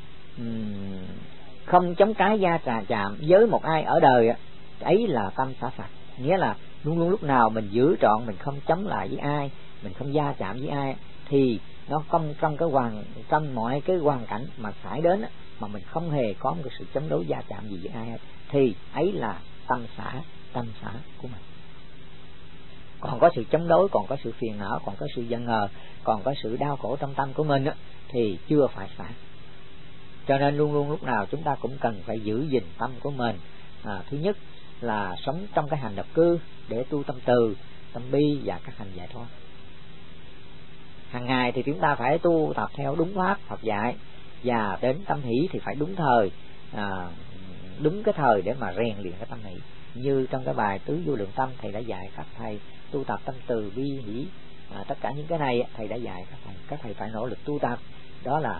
không chống trái gia chạm, với một ai ở đời ấy là tâm xả sạch, nghĩa là luôn luôn lúc nào mình giữ trọn, mình không chống lại với ai, mình không gia chạm với ai, thì nó không trong mọi cái hoàn cảnh mà xảy đến mà mình không hề có một cái sự chống đối gia chạm gì với ai hết, thì ấy là tâm xả của mình. Còn có sự chống đối, còn có sự phiền não, còn có sự giận ngờ, còn có sự đau khổ trong tâm của mình thì chưa phải xả. Cho nên luôn luôn lúc nào chúng ta cũng cần phải giữ gìn tâm của mình. Thứ nhất là sống trong cái hành độc cư để tu tâm từ, tâm bi và các hành giải thoát. Hàng ngày thì chúng ta phải tu tập theo đúng pháp Phật dạy, và đến tâm hỷ thì phải đúng thời, đúng cái thời để mà rèn luyện cái tâm hỷ. Như trong cái bài Tứ Vô Lượng Tâm, thầy đã dạy các thầy tu tập tâm từ bi hỷ, tất cả những cái này thầy đã dạy các thầy phải nỗ lực tu tập. Đó là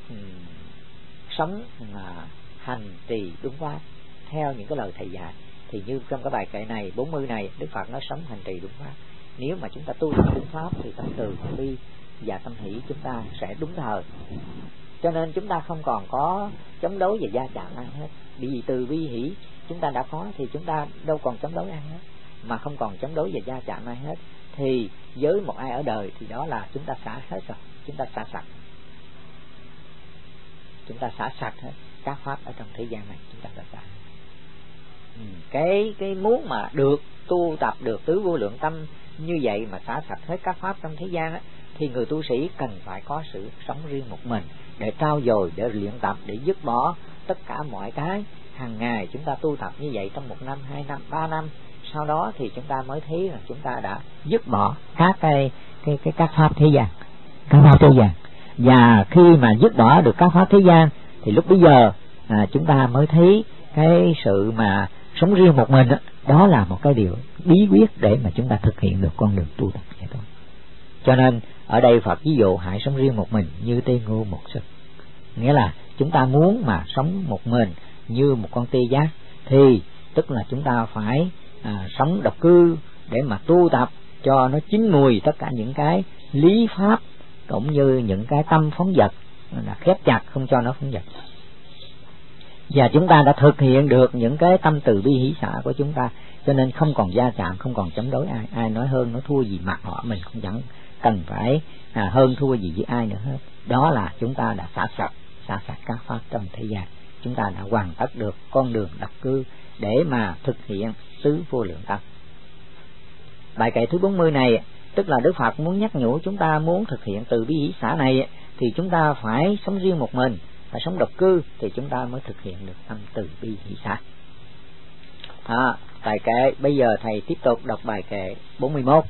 sống hành trì đúng pháp theo những cái lời thầy dạy. Thì như trong cái bài kệ này 40 này, Đức Phật nói sống hành trì đúng pháp. Nếu mà chúng ta tu tập đúng pháp thì tâm từ, tâm bi và tâm hỷ chúng ta sẽ đúng thời. Cho nên chúng ta không còn có chống đối và gia chạm ai hết. Vì từ bi hỷ chúng ta đã có thì chúng ta đâu còn chống đối ai hết. Mà không còn chống đối và gia chạm ai hết thì với một ai ở đời thì đó là chúng ta xả hết rồi, chúng ta xả sạch. Chúng ta xả sạch hết các pháp ở trong thế gian này, chúng ta đã xả. Cái muốn mà được tu tập được tứ vô lượng tâm như vậy mà xả sạch hết các pháp trong thế gian thì người tu sĩ cần phải có sự sống riêng một mình để trau dồi, để luyện tập, để dứt bỏ tất cả mọi cái. Hàng ngày chúng ta tu tập như vậy trong 1 năm, 2 năm, 3 năm, sau đó thì chúng ta mới thấy là chúng ta đã dứt bỏ các các pháp thế gian, các pháp thế gian. Và khi mà dứt bỏ được các pháp thế gian thì lúc bây giờ chúng ta mới thấy cái sự mà sống riêng một mình đó là một cái điều bí quyết để mà chúng ta thực hiện được con đường tu tập giải thoát. Cho nên ở đây Phật ví dụ hãy sống riêng một mình như tê ngô một sức, nghĩa là chúng ta muốn mà sống một mình như một con tê giác thì tức là chúng ta phải sống độc cư để mà tu tập cho nó chín mùi tất cả những cái lý pháp cũng như những cái tâm phóng dật là khép chặt không cho nó phóng dật. Và chúng ta đã thực hiện được những cái tâm từ bi hỷ xả của chúng ta, cho nên không còn gia chạm, không còn chống đối ai. Ai nói hơn nói thua gì mặc họ, mình cũng chẳng cần phải hơn thua gì với ai nữa hết. Đó là chúng ta đã xả sạch các pháp trong thế gian. Chúng ta đã hoàn tất được con đường độc cư để mà thực hiện tứ vô lượng tâm. Bài kệ thứ 40 này tức là Đức Phật muốn nhắc nhủ chúng ta muốn thực hiện từ bi hỷ xả này thì chúng ta phải sống riêng một mình, phải sống độc cư thì chúng ta mới thực hiện được tâm từ bi hỷ xả. Bài kệ bây giờ thầy tiếp tục đọc bài kệ 41.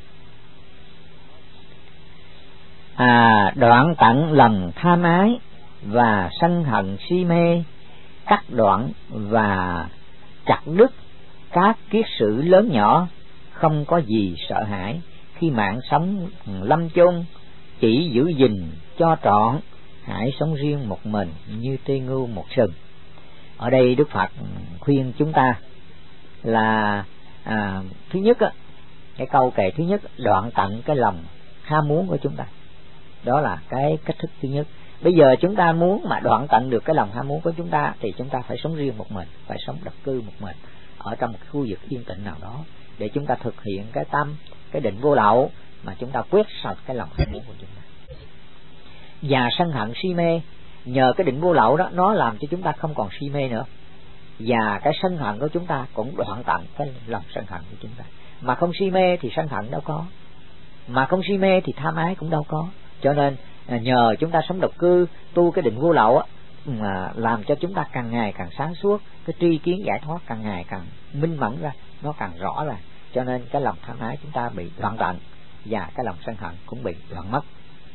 Đoạn tận lòng tham ái và sân hận si mê, cắt đoạn và chặt đứt các kiết sử lớn nhỏ, không có gì sợ hãi khi mạng sống lâm chung, chỉ giữ gìn cho trọn, hãy sống riêng một mình như tê ngưu một sừng. Ở đây Đức Phật khuyên chúng ta là thứ nhất cái câu kệ thứ nhất, đoạn tận cái lòng ham muốn của chúng ta. Đó là cái cách thức thứ nhất. Bây giờ chúng ta muốn mà đoạn tận được cái lòng ham muốn của chúng ta thì chúng ta phải sống riêng một mình, phải sống độc cư một mình ở trong một khu vực yên tĩnh nào đó để chúng ta thực hiện cái tâm cái định vô lậu, mà chúng ta quét sạch cái lòng ham muốn của chúng ta. Và sân hận si mê, nhờ cái định vô lậu đó, nó làm cho chúng ta không còn si mê nữa. Và cái sân hận của chúng ta cũng đoạn tận cái lòng sân hận của chúng ta. Mà không si mê thì sân hận đâu có, mà không si mê thì tham ái cũng đâu có. Cho nên nhờ chúng ta sống độc cư, tu cái định vô lậu á, làm cho chúng ta càng ngày càng sáng suốt, cái tri kiến giải thoát càng ngày càng minh mẫn ra, nó càng rõ ra. Cho nên cái lòng tham ái chúng ta bị đoạn tận, và cái lòng sân hận cũng bị đoạn mất.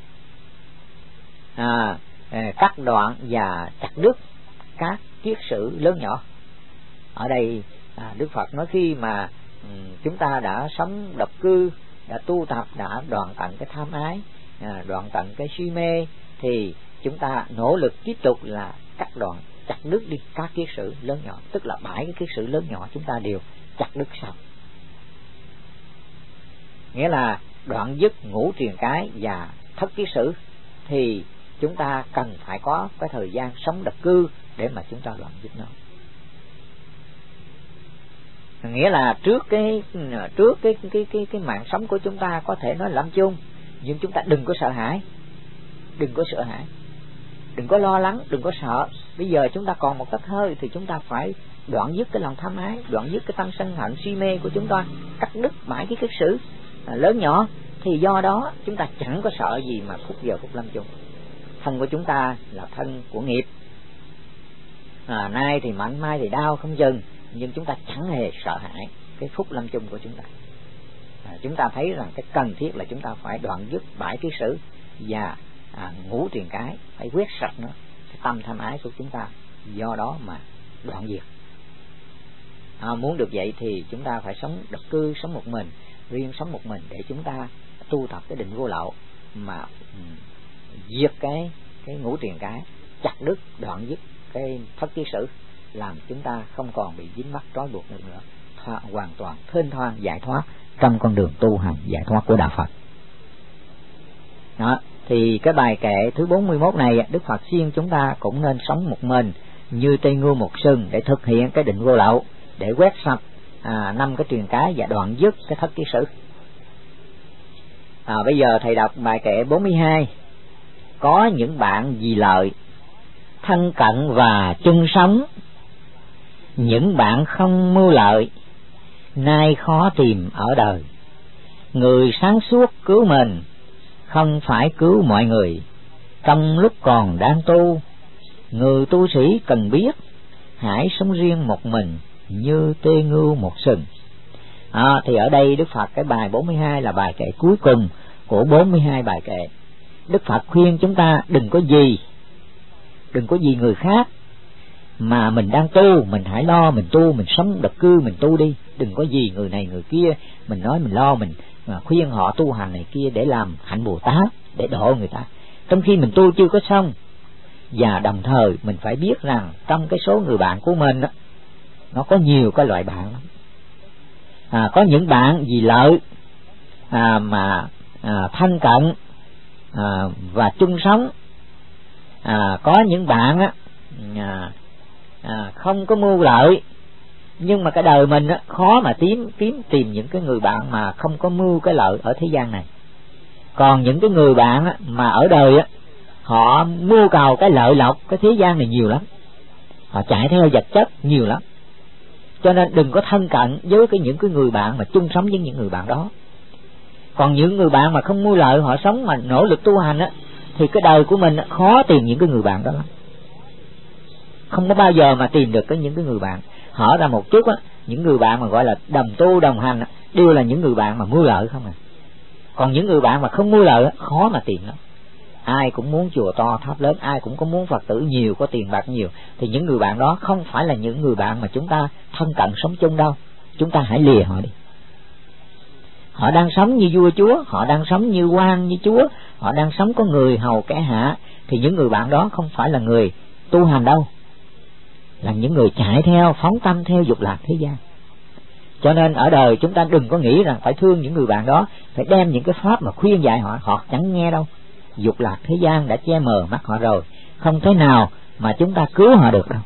Cắt đoạn và chặt đứt các kiết sử lớn nhỏ. Ở đây Đức Phật nói khi mà chúng ta đã sống độc cư, đã tu tập, đã đoạn tận cái tham ái, đoạn tận cái si mê, thì chúng ta nỗ lực tiếp tục là cắt đoạn, chặt đứt đi các kiết sử lớn nhỏ, tức là 7 cái kiết sử lớn nhỏ chúng ta đều chặt đứt xong. Nghĩa là đoạn dứt ngũ triền cái và thất kiết sử, thì chúng ta cần phải có cái thời gian sống độc cư để mà chúng ta đoạn dứt nó. Nghĩa là trước cái mạng sống của chúng ta có thể nói lâm chung, nhưng chúng ta đừng có sợ hãi, đừng có lo lắng, đừng có sợ. Bây giờ chúng ta còn một tấc hơi thì chúng ta phải đoạn dứt cái lòng tham ái, đoạn dứt cái tâm sân hận si mê của chúng ta, cắt đứt 7 cái kiết sử lớn nhỏ. Thì do đó chúng ta chẳng có sợ gì mà phút giờ phút lâm chung. Thân của chúng ta là thân của nghiệp, nay thì mạnh mai thì đau không dừng, nhưng chúng ta chẳng hề sợ hãi cái phút lâm chung của chúng ta. Chúng ta thấy rằng cái cần thiết là chúng ta phải đoạn dứt 7 kiết sử và ngũ triền cái, phải quét sạch nó, cái tâm tham ái của chúng ta, do đó mà đoạn diệt. Muốn được vậy thì chúng ta phải sống độc cư, sống một mình, riêng sống một mình, để chúng ta tu tập cái định vô lậu mà diệt cái ngũ triền cái, chặt đứt, đoạn dứt cái thất kiết sử, làm chúng ta không còn bị dính mắc trói buộc được nữa, hoàn toàn thênh thoang giải thoát trong con đường tu hành giải thoát của đạo Phật. Đó, thì cái bài kệ thứ 41 này, Đức Phật khuyên chúng ta cũng nên sống một mình như cây ngưu một sừng, để thực hiện cái định vô lậu, để quét sạch 5 cái triền cái và đoạn dứt cái thất kiết sử. Bây giờ thầy đọc bài kệ 42. Có những bạn vì lợi thân cận và chung sống, những bạn không mưu lợi nay khó tìm ở đời. Người sáng suốt cứu mình, không phải cứu mọi người. Trong lúc còn đang tu, người tu sĩ cần biết, hãy sống riêng một mình như tê ngưu một sừng. Thì ở đây Đức Phật, cái bài 42 là bài kệ cuối cùng của 42 bài kệ. Đức Phật khuyên chúng ta đừng có gì người khác, mà mình đang tu, mình hãy lo mình tu, mình sống độc cư, mình tu đi. Đừng có gì người này người kia, mình nói mình lo mình mà khuyên họ tu hành này kia để làm hạnh Bồ Tát, để độ người ta, trong khi mình tu chưa có xong. Và đồng thời mình phải biết rằng trong cái số người bạn của mình đó, nó có nhiều cái loại bạn lắm. Có những bạn vì lợi mà thân cận và chung sống. Có những bạn không có mưu lợi, nhưng mà cái đời mình khó mà tìm những cái người bạn mà không có mưu cái lợi ở thế gian này. Còn những cái người bạn mà ở đời họ mưu cầu cái lợi lộc cái thế gian này nhiều lắm, họ chạy theo vật chất nhiều lắm. Cho nên đừng có thân cận với những cái người bạn mà chung sống với những người bạn đó. Còn những người bạn mà không mưu lợi, họ sống mà nỗ lực tu hành thì cái đời của mình khó tìm những cái người bạn đó lắm. Không có bao giờ mà tìm được những cái người bạn. Hỏi ra một chút những người bạn mà gọi là đồng tu đồng hành đều là những người bạn mà mưu lợi không à. Còn những người bạn mà không mưu lợi khó mà tìm lắm. Ai cũng muốn chùa to tháp lớn, ai cũng có muốn Phật tử nhiều, có tiền bạc nhiều, thì những người bạn đó không phải là những người bạn mà chúng ta thân cận sống chung đâu. Chúng ta hãy lìa họ đi. Họ đang sống như vua chúa, họ đang sống như quan như chúa, họ đang sống có người hầu kẻ hạ, thì những người bạn đó không phải là người tu hành đâu, là những người chạy theo, phóng tâm theo dục lạc thế gian. Cho nên ở đời chúng ta đừng có nghĩ rằng phải thương những người bạn đó, phải đem những cái pháp mà khuyên dạy họ, họ chẳng nghe đâu. Dục lạc thế gian đã che mờ mắt họ rồi, không thể nào mà chúng ta cứu họ được đâu.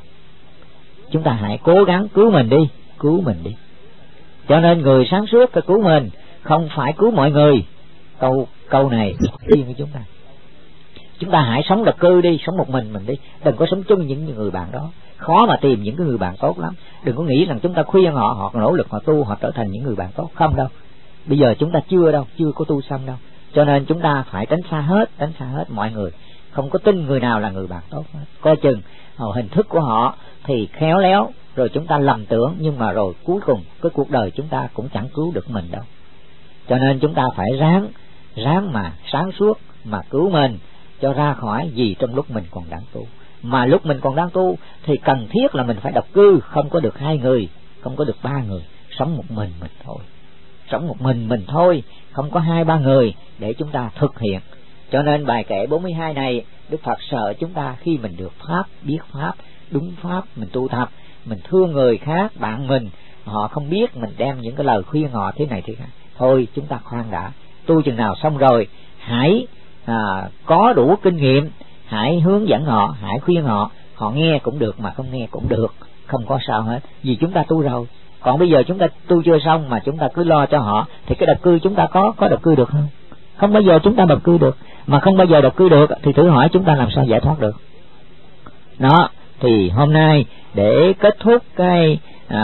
Chúng ta hãy cố gắng cứu mình đi. Cho nên người sáng suốt phải cứu mình, không phải cứu mọi người. Câu này riêng với chúng ta. Chúng ta hãy sống độc cư đi, sống một mình đi, đừng có sống chung những người bạn đó. Khó mà tìm những cái người bạn tốt lắm. Đừng có nghĩ rằng chúng ta khuyên họ nỗ lực, họ tu, họ trở thành những người bạn tốt. Không đâu. Bây giờ chúng ta chưa có tu xong đâu. Cho nên chúng ta phải tránh xa hết mọi người. Không có tin người nào là người bạn tốt hết. Coi chừng hình thức của họ thì khéo léo, rồi chúng ta lầm tưởng, nhưng mà rồi cuối cùng cái cuộc đời chúng ta cũng chẳng cứu được mình đâu. Cho nên chúng ta phải ráng mà sáng suốt mà cứu mình cho ra khỏi gì trong lúc mình còn đang tu. Mà lúc mình còn đang tu thì cần thiết là mình phải độc cư, không có được 2 người, không có được 3 người, sống một mình thôi. Sống một mình thôi, không có 2-3 người để chúng ta thực hiện. Cho nên bài kệ 42 này, Đức Phật sợ chúng ta khi mình được pháp, biết pháp, đúng pháp, mình tu tập, mình thương người khác, bạn mình, họ không biết, mình đem những cái lời khuyên họ thế này thế khác. Thôi chúng ta khoan đã, tu chừng nào xong rồi, hãy có đủ kinh nghiệm, hãy hướng dẫn họ, hãy khuyên họ, họ nghe cũng được mà không nghe cũng được, không có sao hết, vì chúng ta tu rồi. Còn bây giờ chúng ta tu chưa xong mà chúng ta cứ lo cho họ, thì cái độc cư chúng ta có độc cư được không? Không bao giờ chúng ta độc cư được. Mà không bao giờ độc cư được thì thử hỏi chúng ta làm sao giải thoát được. Đó, thì hôm nay để kết thúc cái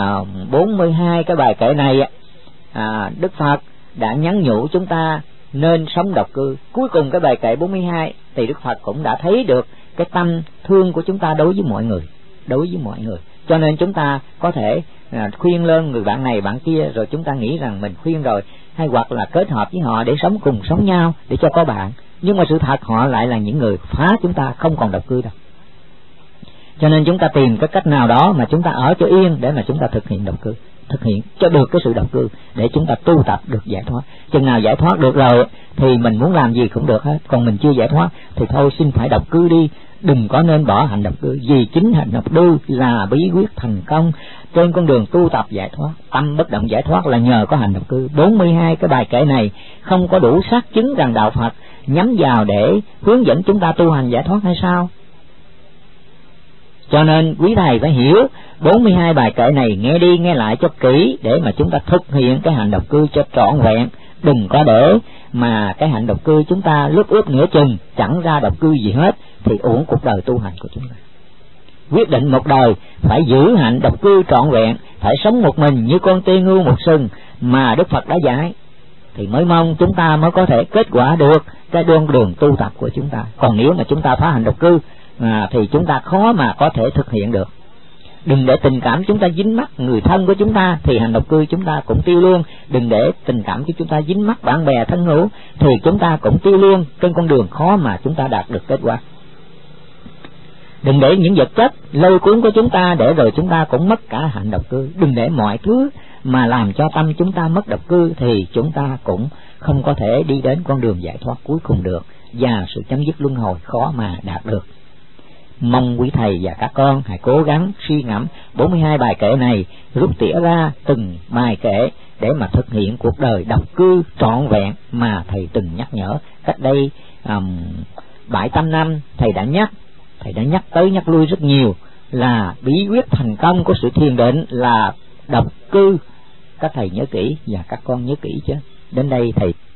42 cái bài kệ này, Đức Phật đã nhắn nhủ chúng ta nên sống độc cư. Cuối cùng cái bài kệ 42 thì Đức Phật cũng đã thấy được cái tâm thương của chúng ta đối với mọi người. Cho nên chúng ta có thể khuyên lên người bạn này bạn kia, rồi chúng ta nghĩ rằng mình khuyên rồi, hay hoặc là kết hợp với họ để sống nhau để cho có bạn. Nhưng mà sự thật họ lại là những người phá chúng ta, không còn độc cư đâu. Cho nên chúng ta tìm cái cách nào đó mà chúng ta ở cho yên để mà chúng ta thực hiện độc cư, thực hiện cho được cái sự độc cư để chúng ta tu tập được giải thoát. Chừng nào giải thoát được rồi thì mình muốn làm gì cũng được hết. Còn mình chưa giải thoát thì thôi xin phải độc cư đi, đừng có nên bỏ hành độc cư. Vì chính hành độc cư là bí quyết thành công trên con đường tu tập giải thoát. Tâm bất động giải thoát là nhờ có hành độc cư. 42 cái bài kệ này không có đủ xác chứng rằng đạo Phật nhắm vào để hướng dẫn chúng ta tu hành giải thoát hay sao? Cho nên quý thầy phải hiểu 42 bài kệ này, nghe đi nghe lại cho kỹ để mà chúng ta thực hiện cái hành độc cư cho trọn vẹn. Đừng có để mà cái hành độc cư chúng ta lướt ướt nửa chừng chẳng ra độc cư gì hết thì uổng cuộc đời tu hành của chúng ta. Quyết định một đời phải giữ hạnh độc cư trọn vẹn, phải sống một mình như con tê ngưu một sừng mà Đức Phật đã dạy, thì mới mong chúng ta mới có thể kết quả được cái con đường tu tập của chúng ta. Còn nếu mà chúng ta phá hành độc cư thì chúng ta khó mà có thể thực hiện được. Đừng để tình cảm chúng ta dính mắc người thân của chúng ta thì hành độc cư chúng ta cũng tiêu luôn. Đừng để tình cảm của chúng ta dính mắc bạn bè thân hữu thì chúng ta cũng tiêu luôn. Trên con đường khó mà chúng ta đạt được kết quả. Đừng để những vật chất lôi cuốn của chúng ta để rồi chúng ta cũng mất cả hạnh độc cư. Đừng để mọi thứ mà làm cho tâm chúng ta mất độc cư thì chúng ta cũng không có thể đi đến con đường giải thoát cuối cùng được, và sự chấm dứt luân hồi khó mà đạt được. Mong quý thầy và các con hãy cố gắng suy ngẫm 42 bài kệ này, rút tỉa ra từng bài kệ để mà thực hiện cuộc đời độc cư trọn vẹn mà thầy từng nhắc nhở cách đây 7-8 năm. Thầy đã nhắc tới nhắc lui rất nhiều là bí quyết thành công của sự thiền định là độc cư. Các thầy nhớ kỹ và các con nhớ kỹ chứ. Đến đây thầy